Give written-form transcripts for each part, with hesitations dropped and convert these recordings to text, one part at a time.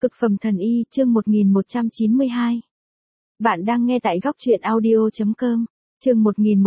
Cực phẩm thần y, chương 1192. Bạn đang nghe tại góc truyện audio.com. Chương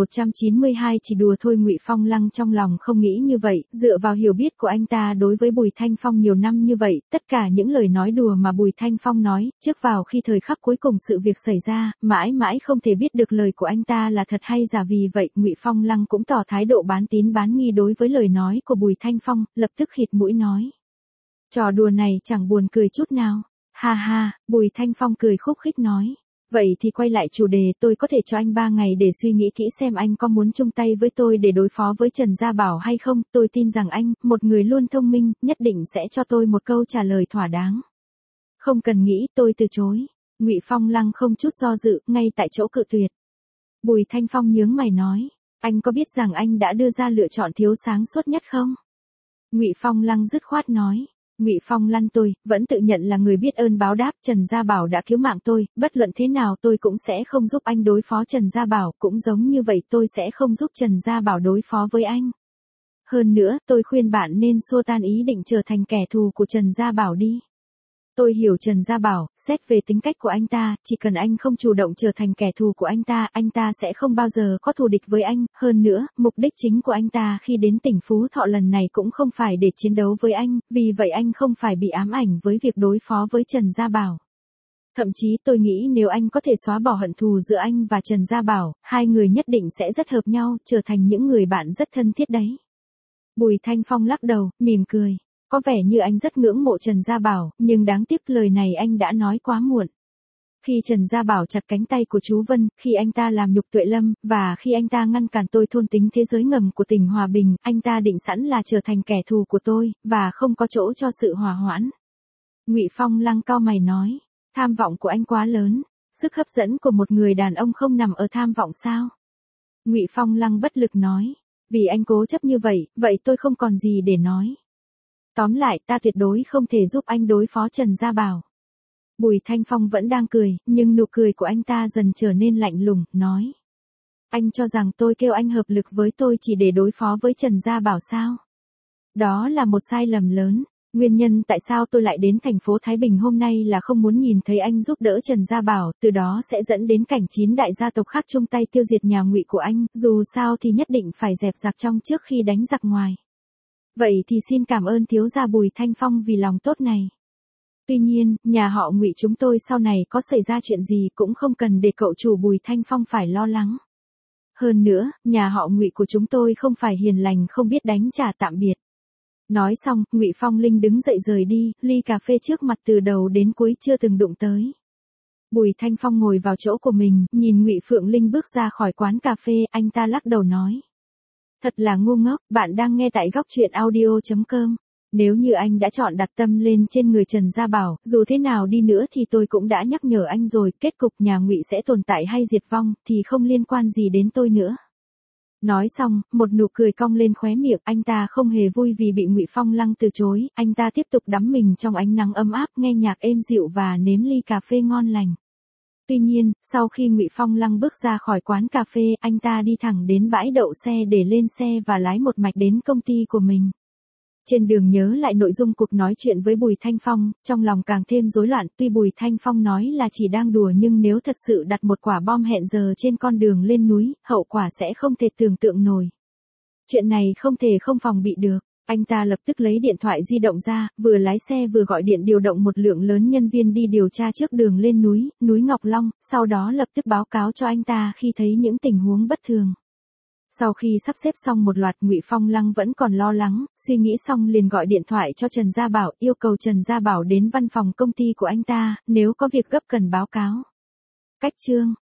1192 chỉ đùa thôi. Ngụy Phong Lăng trong lòng không nghĩ như vậy, dựa vào hiểu biết của anh ta đối với Bùi Thanh Phong nhiều năm như vậy, tất cả những lời nói đùa mà Bùi Thanh Phong nói, trước vào khi thời khắc cuối cùng sự việc xảy ra, mãi mãi không thể biết được lời của anh ta là thật hay giả. Vì vậy, Ngụy Phong Lăng cũng tỏ thái độ bán tín bán nghi đối với lời nói của Bùi Thanh Phong, lập tức khịt mũi nói. Trò đùa này chẳng buồn cười chút nào. Ha ha, Bùi Thanh Phong cười khúc khích nói. Vậy thì quay lại chủ đề, tôi có thể cho anh 3 ngày để suy nghĩ kỹ xem anh có muốn chung tay với tôi để đối phó với Trần Gia Bảo hay không. Tôi tin rằng anh, một người luôn thông minh, nhất định sẽ cho tôi một câu trả lời thỏa đáng. Không cần nghĩ, tôi từ chối. Ngụy Phong Lăng không chút do dự, ngay tại chỗ cự tuyệt. Bùi Thanh Phong nhướng mày nói, anh có biết rằng anh đã đưa ra lựa chọn thiếu sáng suốt nhất không? Ngụy Phong Lăng dứt khoát nói. Ngụy Phong Lăng, tôi vẫn tự nhận là người biết ơn báo đáp. Trần Gia Bảo đã cứu mạng tôi, bất luận thế nào tôi cũng sẽ không giúp anh đối phó Trần Gia Bảo, cũng giống như vậy tôi sẽ không giúp Trần Gia Bảo đối phó với anh. Hơn nữa, tôi khuyên bạn nên xua tan ý định trở thành kẻ thù của Trần Gia Bảo đi. Tôi hiểu Trần Gia Bảo, xét về tính cách của anh ta, chỉ cần anh không chủ động trở thành kẻ thù của anh ta sẽ không bao giờ có thù địch với anh. Hơn nữa, mục đích chính của anh ta khi đến tỉnh Phú Thọ lần này cũng không phải để chiến đấu với anh, vì vậy anh không phải bị ám ảnh với việc đối phó với Trần Gia Bảo. Thậm chí tôi nghĩ nếu anh có thể xóa bỏ hận thù giữa anh và Trần Gia Bảo, hai người nhất định sẽ rất hợp nhau, trở thành những người bạn rất thân thiết đấy. Bùi Thanh Phong lắc đầu, mỉm cười. Có vẻ như anh rất ngưỡng mộ Trần Gia Bảo, nhưng đáng tiếc lời này anh đã nói quá muộn. Khi Trần Gia Bảo chặt cánh tay của chú Vân, khi anh ta làm nhục Tuệ Lâm, và khi anh ta ngăn cản tôi thôn tính thế giới ngầm của tỉnh Hòa Bình, anh ta định sẵn là trở thành kẻ thù của tôi, và không có chỗ cho sự hòa hoãn. Ngụy Phong Lăng cau mày nói, tham vọng của anh quá lớn, sức hấp dẫn của một người đàn ông không nằm ở tham vọng sao? Ngụy Phong Lăng bất lực nói, vì anh cố chấp như vậy, vậy tôi không còn gì để nói. Tóm lại, ta tuyệt đối không thể giúp anh đối phó Trần Gia Bảo. Bùi Thanh Phong vẫn đang cười, nhưng nụ cười của anh ta dần trở nên lạnh lùng, nói. Anh cho rằng tôi kêu anh hợp lực với tôi chỉ để đối phó với Trần Gia Bảo sao? Đó là một sai lầm lớn. Nguyên nhân tại sao tôi lại đến thành phố Thái Bình hôm nay là không muốn nhìn thấy anh giúp đỡ Trần Gia Bảo, từ đó sẽ dẫn đến cảnh 9 đại gia tộc khác chung tay tiêu diệt nhà Ngụy của anh, dù sao thì nhất định phải dẹp giặc trong trước khi đánh giặc ngoài. Vậy thì xin cảm ơn thiếu gia Bùi Thanh Phong vì lòng tốt này. Tuy nhiên, nhà họ Ngụy chúng tôi sau này có xảy ra chuyện gì cũng không cần để cậu chủ Bùi Thanh Phong phải lo lắng. Hơn nữa, nhà họ Ngụy của chúng tôi không phải hiền lành không biết đánh trả. Tạm biệt. Nói xong, Ngụy Phong Linh đứng dậy rời đi, ly cà phê trước mặt từ đầu đến cuối chưa từng đụng tới. Bùi Thanh Phong ngồi vào chỗ của mình, nhìn Ngụy Phượng Linh bước ra khỏi quán cà phê, anh ta lắc đầu nói. Thật là ngu ngốc, bạn đang nghe tại góc truyện audio.com. Nếu như anh đã chọn đặt tâm lên trên người Trần Gia Bảo, dù thế nào đi nữa thì tôi cũng đã nhắc nhở anh rồi, kết cục nhà Ngụy sẽ tồn tại hay diệt vong, thì không liên quan gì đến tôi nữa. Nói xong, một nụ cười cong lên khóe miệng, anh ta không hề vui vì bị Ngụy Phong Lăng từ chối, anh ta tiếp tục đắm mình trong ánh nắng ấm áp, nghe nhạc êm dịu và nếm ly cà phê ngon lành. Tuy nhiên, sau khi Ngụy Phong Lăng bước ra khỏi quán cà phê, anh ta đi thẳng đến bãi đậu xe để lên xe và lái một mạch đến công ty của mình. Trên đường nhớ lại nội dung cuộc nói chuyện với Bùi Thanh Phong, trong lòng càng thêm rối loạn. Tuy Bùi Thanh Phong nói là chỉ đang đùa nhưng nếu thật sự đặt một quả bom hẹn giờ trên con đường lên núi, hậu quả sẽ không thể tưởng tượng nổi. Chuyện này không thể không phòng bị được. Anh ta lập tức lấy điện thoại di động ra, vừa lái xe vừa gọi điện điều động một lượng lớn nhân viên đi điều tra trước đường lên núi Ngọc Long, sau đó lập tức báo cáo cho anh ta khi thấy những tình huống bất thường. Sau khi sắp xếp xong một loạt, Ngụy Phong Lăng vẫn còn lo lắng, suy nghĩ xong liền gọi điện thoại cho Trần Gia Bảo, yêu cầu Trần Gia Bảo đến văn phòng công ty của anh ta, nếu có việc gấp cần báo cáo. Cách chương